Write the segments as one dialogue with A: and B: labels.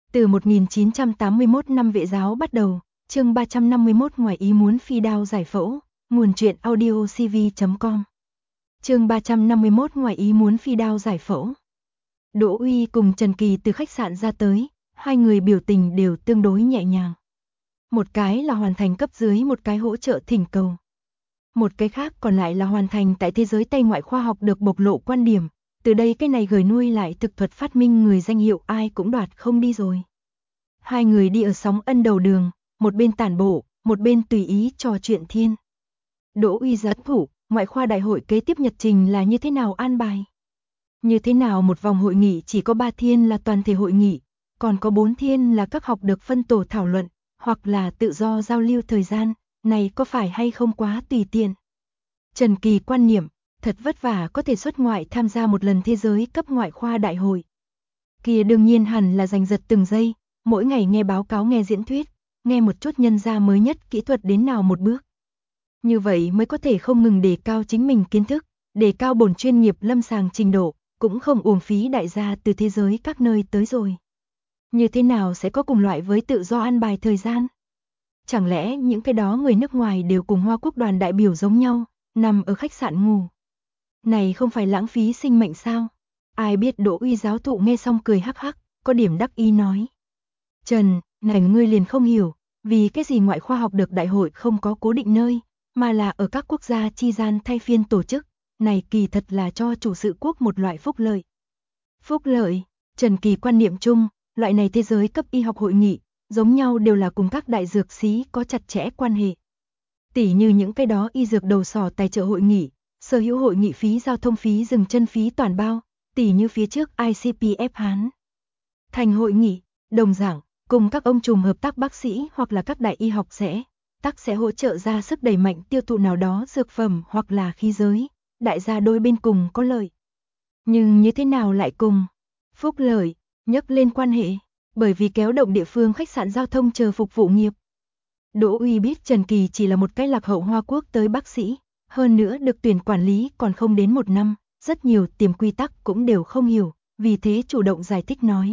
A: Từ 1981 năm Vệ giáo bắt đầu, chương 351 ngoài ý muốn phi đao giải phẫu, nguồn truyện audio cv.com. Chương 351 ngoài ý muốn phi đao giải phẫu. Đỗ Uy cùng Trần Kỳ từ khách sạn ra tới, hai người biểu tình đều tương đối nhẹ nhàng. Một cái là hoàn thành cấp dưới, một cái hỗ trợ thỉnh cầu. Một cái khác còn lại là hoàn thành tại thế giới Tây ngoại khoa học được bộc lộ quan điểm, từ đây cái này gửi nuôi lại thực thuật phát minh người danh hiệu ai cũng đoạt không đi rồi. Hai người đi ở Sóng Ân đầu đường, một bên tản bộ, một bên tùy ý trò chuyện thiên. Đỗ Uy giáo thủ, ngoại khoa đại hội kế tiếp nhật trình là như thế nào an bài? Như thế nào một vòng hội nghị chỉ có 3 thiên là toàn thể hội nghị, còn có 4 thiên là các học được phân tổ thảo luận, hoặc là tự do giao lưu thời gian, này có phải hay không quá tùy tiện? Trần Kỳ quan niệm, thật vất vả có thể xuất ngoại tham gia một lần thế giới cấp ngoại khoa đại hội. Kia đương nhiên hẳn là giành giật từng giây, mỗi ngày nghe báo cáo, nghe diễn thuyết, nghe một chút nhân gia mới nhất kỹ thuật đến nào một bước. Như vậy mới có thể không ngừng đề cao chính mình kiến thức, đề cao bổn chuyên nghiệp lâm sàng trình độ, cũng không uổng phí đại gia từ thế giới các nơi tới rồi. Như thế nào sẽ có cùng loại với tự do an bài thời gian? Chẳng lẽ những cái đó người nước ngoài đều cùng Hoa Quốc đoàn đại biểu giống nhau, nằm ở khách sạn ngủ? Này không phải lãng phí sinh mệnh sao? Ai biết Đỗ Uy giáo thụ nghe xong cười hắc hắc, có điểm đắc ý nói. Trần, này ngươi liền không hiểu, vì cái gì ngoại khoa học được đại hội không có cố định nơi, mà là ở các quốc gia chi gian thay phiên tổ chức, này kỳ thật là cho chủ sự quốc một loại phúc lợi. Phúc lợi, Trần Kỳ quan niệm chung, loại này thế giới cấp y học hội nghị, giống nhau đều là cùng các đại dược sĩ có chặt chẽ quan hệ. Tỉ như những cái đó y dược đầu sỏ tài trợ hội nghị, sở hữu hội nghị phí giao thông phí dừng chân phí toàn bao, tỉ như phía trước ICPF Hán. Thành hội nghị, đồng dạng, cùng các ông trùm hợp tác bác sĩ hoặc là các đại y học sẽ hỗ trợ ra sức đẩy mạnh tiêu thụ nào đó dược phẩm hoặc là khí giới, đại gia đôi bên cùng có lợi. Nhưng như thế nào lại cùng phúc lợi, nhắc lên quan hệ, bởi vì kéo động địa phương khách sạn giao thông chờ phục vụ nghiệp. Đỗ Uy biết Trần Kỳ chỉ là một cái lạc hậu Hoa Quốc tới bác sĩ, hơn nữa được tuyển quản lý còn không đến 1 năm, rất nhiều tiềm quy tắc cũng đều không hiểu, vì thế chủ động giải thích nói.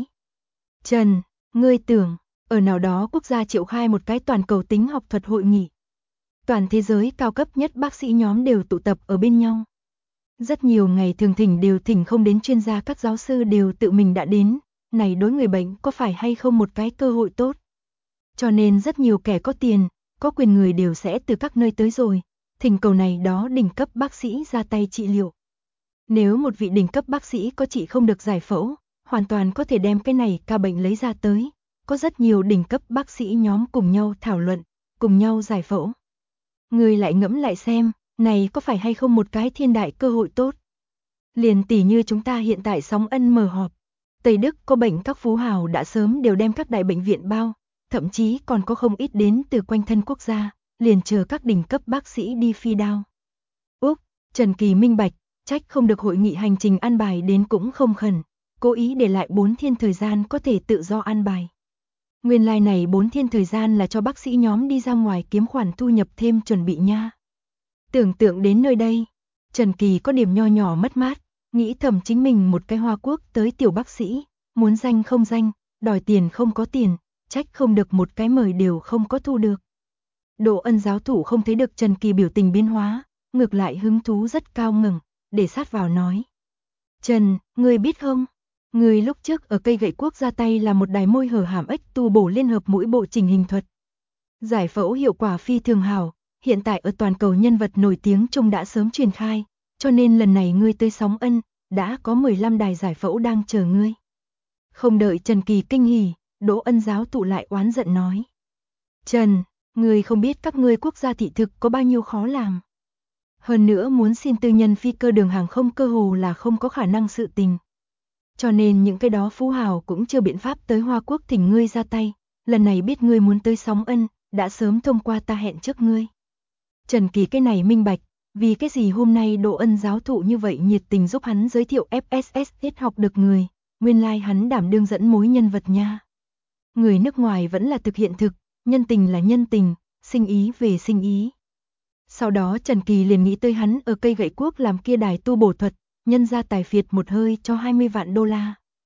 A: Trần, ngươi tưởng, ở nào đó quốc gia triệu khai một cái toàn cầu tính học thuật hội nghị. Toàn thế giới cao cấp nhất bác sĩ nhóm đều tụ tập ở bên nhau. Rất nhiều ngày thường thỉnh đều thỉnh không đến chuyên gia, các giáo sư đều tự mình đã đến, này đối người bệnh có phải hay không một cái cơ hội tốt. Cho nên rất nhiều kẻ có tiền, có quyền người đều sẽ từ các nơi tới rồi, thỉnh cầu này đó đỉnh cấp bác sĩ ra tay trị liệu. Nếu một vị đỉnh cấp bác sĩ có trị không được giải phẫu, hoàn toàn có thể đem cái này ca bệnh lấy ra tới, có rất nhiều đỉnh cấp bác sĩ nhóm cùng nhau thảo luận, cùng nhau giải phẫu. Người lại ngẫm lại xem, này có phải hay không một cái thiên đại cơ hội tốt. Liền tỉ như chúng ta hiện tại Sóng Ân mở họp, Tây Đức có bệnh các phú hào đã sớm đều đem các đại bệnh viện bao, thậm chí còn có không ít đến từ quanh thân quốc gia, liền chờ các đỉnh cấp bác sĩ đi phi đao. Úc, Trần Kỳ minh bạch, trách không được hội nghị hành trình an bài đến cũng không khẩn, cố ý để lại 4 thiên thời gian có thể tự do an bài. Nguyên lai này 4 thiên thời gian là cho bác sĩ nhóm đi ra ngoài kiếm khoản thu nhập thêm chuẩn bị nha. Tưởng tượng đến nơi đây, Trần Kỳ có điểm nho nhỏ mất mát, nghĩ thầm chính mình một cái Hoa Quốc tới tiểu bác sĩ, muốn danh không danh, đòi tiền không có tiền, trách không được một cái mời đều không có thu được. Đỗ Ân giáo thủ không thấy được Trần Kỳ biểu tình biến hóa, ngược lại hứng thú rất cao ngẩng, để sát vào nói. Trần, ngươi biết không? Người lúc trước ở cây gậy quốc ra tay là một đài môi hở hàm ếch tu bổ liên hợp mũi bộ chỉnh hình thuật. Giải phẫu hiệu quả phi thường hảo, hiện tại ở toàn cầu nhân vật nổi tiếng chung đã sớm truyền khai, cho nên lần này ngươi tới Sóng Ân, đã có 15 đài giải phẫu đang chờ ngươi. Không đợi Trần Kỳ kinh hỉ, Đỗ Ân giáo tụ lại oán giận nói. Trần, ngươi không biết các ngươi quốc gia thị thực có bao nhiêu khó làm. Hơn nữa muốn xin tư nhân phi cơ đường hàng không cơ hồ là không có khả năng sự tình. Cho nên những cái đó phú hào cũng chưa biện pháp tới Hoa Quốc thỉnh ngươi ra tay, lần này biết ngươi muốn tới Sóng Ân, đã sớm thông qua ta hẹn trước ngươi. Trần Kỳ cái này minh bạch, vì cái gì hôm nay Đỗ Ân giáo thụ như vậy nhiệt tình giúp hắn giới thiệu FSS thiết học được người, nguyên lai hắn đảm đương dẫn mối nhân vật nha. Người nước ngoài vẫn là thực hiện thực, nhân tình là nhân tình, sinh ý về sinh ý. Sau đó Trần Kỳ liền nghĩ tới hắn ở cây gậy quốc làm kia đài tu bổ thuật, nhân ra tài phiệt một hơi cho 20 vạn đô la.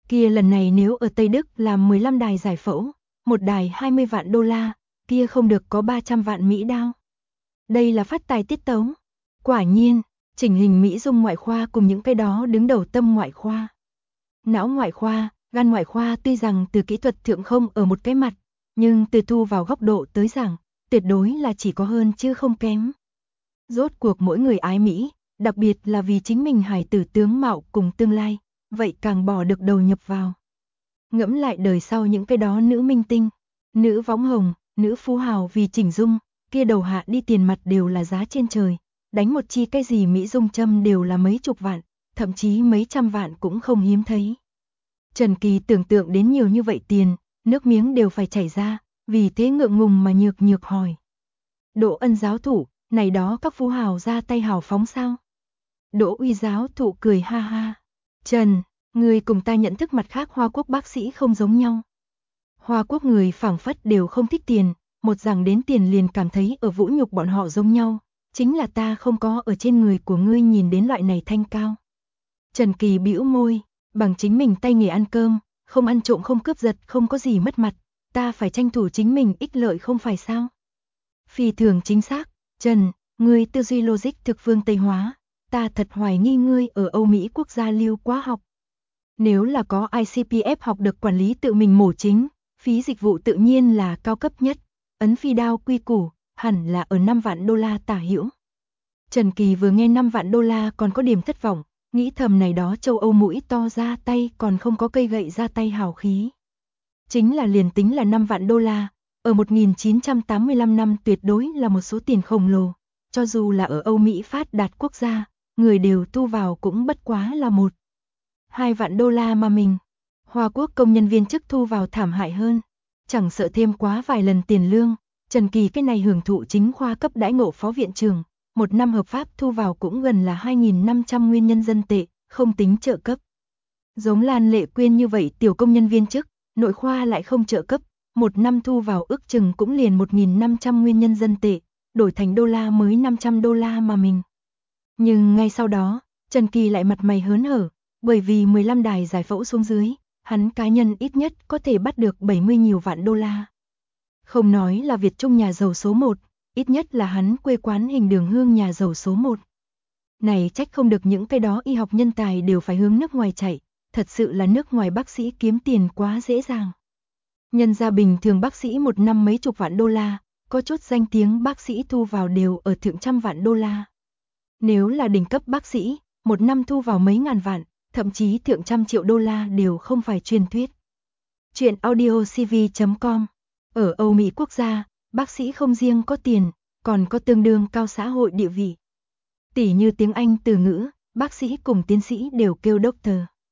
A: Kia lần này nếu ở Tây Đức làm 15 đài giải phẫu, một đài 20 vạn đô la, kia không được có 300 vạn Mỹ đao. Đây là phát tài tiết tấu. Quả nhiên, chỉnh hình Mỹ dung ngoại khoa cùng những cái đó đứng đầu tâm ngoại khoa. Não ngoại khoa, gan ngoại khoa tuy rằng từ kỹ thuật thượng không ở một cái mặt, nhưng từ thu vào góc độ tới rằng, tuyệt đối là chỉ có hơn chứ không kém. Rốt cuộc mỗi người ái Mỹ, đặc biệt là vì chính mình hài tử tướng mạo cùng tương lai, vậy càng bỏ được đầu nhập vào. Ngẫm lại đời sau những cái đó nữ minh tinh, nữ võng hồng, nữ phú hào vì chỉnh dung, kia đầu hạ đi tiền mặt đều là giá trên trời, đánh một chi cái gì Mỹ dung châm đều là mấy chục vạn, thậm chí mấy trăm vạn cũng không hiếm thấy. Trần Kỳ tưởng tượng đến nhiều như vậy tiền, nước miếng đều phải chảy ra, vì thế ngượng ngùng mà nhược nhược hỏi. Đỗ Ân giáo thủ, này đó các phú hào ra tay hào phóng sao? Đỗ Uy giáo thụ cười ha ha. Trần, người cùng ta nhận thức mặt khác Hoa Quốc bác sĩ không giống nhau. Hoa Quốc người phảng phất đều không thích tiền, một rằng đến tiền liền cảm thấy ở vũ nhục bọn họ giống nhau, chính là ta không có ở trên người của ngươi nhìn đến loại này thanh cao. Trần Kỳ bĩu môi, bằng chính mình tay nghề ăn cơm, không ăn trộm không cướp giật không có gì mất mặt, ta phải tranh thủ chính mình ích lợi không phải sao? Phi thường chính xác, Trần, ngươi tư duy logic thực phương Tây hóa, ta thật hoài nghi ngươi ở Âu Mỹ quốc gia lưu quá học. Nếu là có ICPF học được quản lý tự mình mổ chính, phí dịch vụ tự nhiên là cao cấp nhất, ấn phi đao quy củ, hẳn là ở 5 vạn đô la tả hữu. Trần Kỳ vừa nghe 5 vạn đô la còn có điểm thất vọng, nghĩ thầm này đó châu Âu mũi to ra tay còn không có cây gậy ra tay hào khí. Chính là liền tính là 5 vạn đô la, ở 1985 năm tuyệt đối là một số tiền khổng lồ, cho dù là ở Âu Mỹ phát đạt quốc gia, người đều thu vào cũng bất quá là 1-2 vạn đô la mà mình. Hoa Quốc công nhân viên chức thu vào thảm hại hơn, chẳng sợ thêm quá vài lần tiền lương, Trần Kỳ cái này hưởng thụ chính khoa cấp đãi ngộ phó viện trưởng, một năm hợp pháp thu vào cũng gần là 2.500 nguyên nhân dân tệ, không tính trợ cấp. Giống Lan Lệ Quyên như vậy tiểu công nhân viên chức, nội khoa lại không trợ cấp, một năm thu vào ước chừng cũng liền 1.500 nguyên nhân dân tệ, đổi thành đô la mới 500 đô la mà mình. Nhưng ngay sau đó, Trần Kỳ lại mặt mày hớn hở, bởi vì 15 đài giải phẫu xuống dưới, hắn cá nhân ít nhất có thể bắt được 70 nhiều vạn đô la. Không nói là Việt Trung nhà giàu số 1, ít nhất là hắn quê quán Hình Đường Hương nhà giàu số 1. Này trách không được những cái đó y học nhân tài đều phải hướng nước ngoài chạy, thật sự là nước ngoài bác sĩ kiếm tiền quá dễ dàng. Nhân gia bình thường bác sĩ một năm mấy chục vạn đô la, có chút danh tiếng bác sĩ thu vào đều ở thượng trăm vạn đô la. Nếu là đỉnh cấp bác sĩ, một năm thu vào mấy ngàn vạn, thậm chí thượng trăm triệu đô la đều không phải truyền thuyết. Chuyện audiocv.com. Ở Âu Mỹ quốc gia, bác sĩ không riêng có tiền, còn có tương đương cao xã hội địa vị. Tỉ như tiếng Anh từ ngữ, bác sĩ cùng tiến sĩ đều kêu doctor.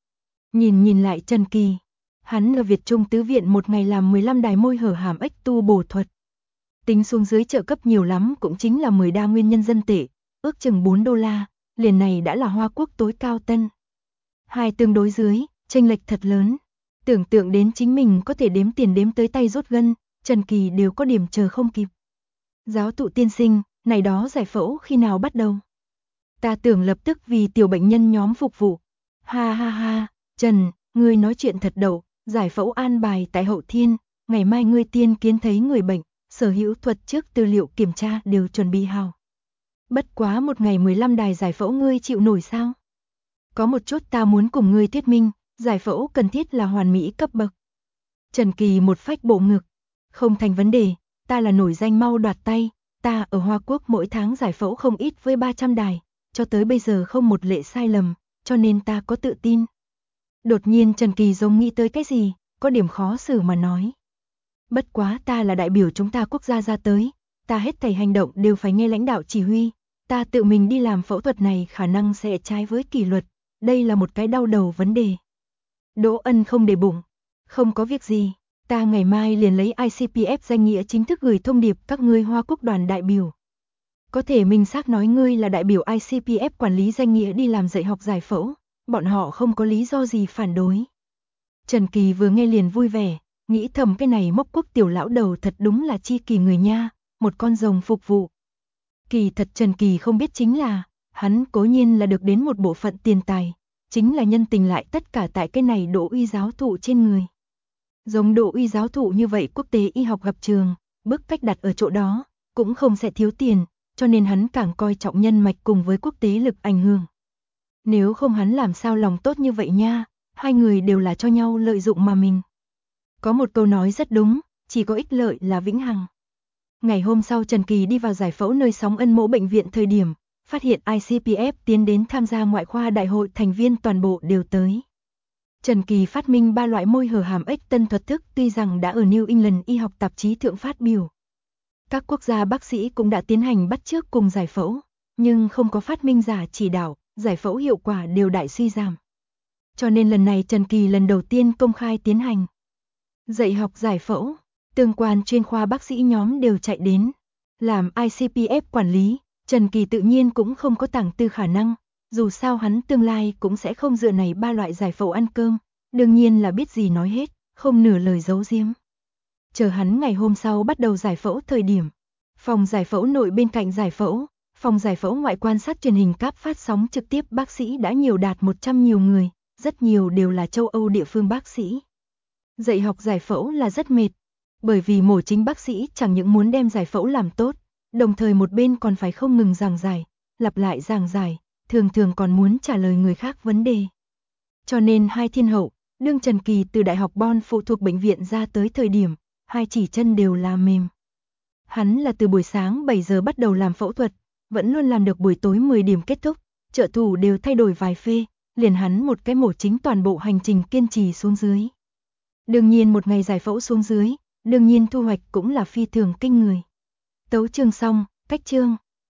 A: Nhìn lại Trần Kỳ, hắn ở Việt Trung Tứ Viện một ngày làm 15 đài môi hở hàm ếch tu bổ thuật. Tính xuống dưới trợ cấp nhiều lắm cũng chính là 10 đa nguyên nhân dân tệ, ước chừng 4 đô la, liền này đã là Hoa Quốc tối cao tân. Hai tương đối dưới, chênh lệch thật lớn. Tưởng tượng đến chính mình có thể đếm tiền đếm tới tay rốt gân, Trần Kỳ đều có điểm chờ không kịp. Giáo thụ tiên sinh, này đó giải phẫu khi nào bắt đầu? Ta tưởng lập tức vì tiểu bệnh nhân nhóm phục vụ. Ha ha ha, Trần, ngươi nói chuyện thật đậu, giải phẫu an bài tại Hậu Thiên, ngày mai ngươi tiên kiến thấy người bệnh, sở hữu thuật trước tư liệu kiểm tra đều chuẩn bị hào. Bất quá một ngày 15 đài giải phẫu ngươi chịu nổi sao? Có một chút ta muốn cùng ngươi thuyết minh, giải phẫu cần thiết là hoàn mỹ cấp bậc. Trần Kỳ một phách bộ ngực, không thành vấn đề, ta là nổi danh mau đoạt tay, ta ở Hoa Quốc mỗi tháng giải phẫu không ít với 300 đài, cho tới bây giờ không một lệ sai lầm, cho nên ta có tự tin. Đột nhiên Trần Kỳ giống nghĩ tới cái gì, có điểm khó xử mà nói. Bất quá ta là đại biểu chúng ta quốc gia ra tới, ta hết thảy hành động đều phải nghe lãnh đạo chỉ huy, ta tự mình đi làm phẫu thuật này khả năng sẽ trái với kỷ luật, đây là một cái đau đầu vấn đề. Đỗ Ân không để bụng, không có việc gì, ta ngày mai liền lấy ICPF danh nghĩa chính thức gửi thông điệp các ngươi Hoa Quốc đoàn đại biểu. Có thể minh xác nói ngươi là đại biểu ICPF quản lý danh nghĩa đi làm dạy học giải phẫu, bọn họ không có lý do gì phản đối. Trần Kỳ vừa nghe liền vui vẻ, nghĩ thầm cái này Mốc Quốc tiểu lão đầu thật đúng là chi kỳ người nha, một con rồng phục vụ. Kỳ thật Trần Kỳ không biết chính là, hắn cố nhiên là được đến một bộ phận tiền tài, chính là nhân tình lại tất cả tại cái này Đỗ Uy giáo thụ trên người. Giống Đỗ Uy giáo thụ như vậy quốc tế y học gặp trường, bức cách đặt ở chỗ đó, cũng không sẽ thiếu tiền, cho nên hắn càng coi trọng nhân mạch cùng với quốc tế lực ảnh hưởng. Nếu không hắn làm sao lòng tốt như vậy nha, hai người đều là cho nhau lợi dụng mà mình. Có một câu nói rất đúng, chỉ có ích lợi là vĩnh hằng. Ngày hôm sau Trần Kỳ đi vào giải phẫu nơi Sóng Ân Mỗ bệnh viện thời điểm, phát hiện ICPF tiến đến tham gia ngoại khoa đại hội thành viên toàn bộ đều tới. Trần Kỳ phát minh 3 loại môi hở hàm ếch tân thuật thức tuy rằng đã ở New England y học tạp chí thượng phát biểu. Các quốc gia bác sĩ cũng đã tiến hành bắt chước cùng giải phẫu, nhưng không có phát minh giả chỉ đạo, giải phẫu hiệu quả đều đại suy giảm. Cho nên lần này Trần Kỳ lần đầu tiên công khai tiến hành dạy học giải phẫu, tương quan chuyên khoa bác sĩ nhóm đều chạy đến. Làm ICPF quản lý, Trần Kỳ tự nhiên cũng không có tàng tư khả năng, dù sao hắn tương lai cũng sẽ không dựa này 3 loại giải phẫu ăn cơm, đương nhiên là biết gì nói hết, không nửa lời giấu giếm. Chờ hắn ngày hôm sau bắt đầu giải phẫu thời điểm, phòng giải phẫu nội bên cạnh giải phẫu, phòng giải phẫu ngoại quan sát truyền hình cáp phát sóng trực tiếp bác sĩ đã nhiều đạt 100 nhiều người, rất nhiều đều là châu Âu địa phương bác sĩ. Dạy học giải phẫu là rất mệt, bởi vì mổ chính bác sĩ chẳng những muốn đem giải phẫu làm tốt, đồng thời một bên còn phải không ngừng giảng giải, lặp lại giảng giải, thường thường còn muốn trả lời người khác vấn đề. Cho nên hai thiên hậu, đương Trần Kỳ từ Đại học Bonn phụ thuộc bệnh viện ra tới thời điểm, hai chỉ chân đều là mềm. Hắn là từ buổi sáng 7 giờ bắt đầu làm phẫu thuật, vẫn luôn làm được buổi tối 10 điểm kết thúc, trợ thủ đều thay đổi vài phê, liền hắn một cái mổ chính toàn bộ hành trình kiên trì xuống dưới. Đương nhiên một ngày giải phẫu xuống dưới, đương nhiên thu hoạch cũng là phi thường kinh người. Tấu chương xong, cách chương.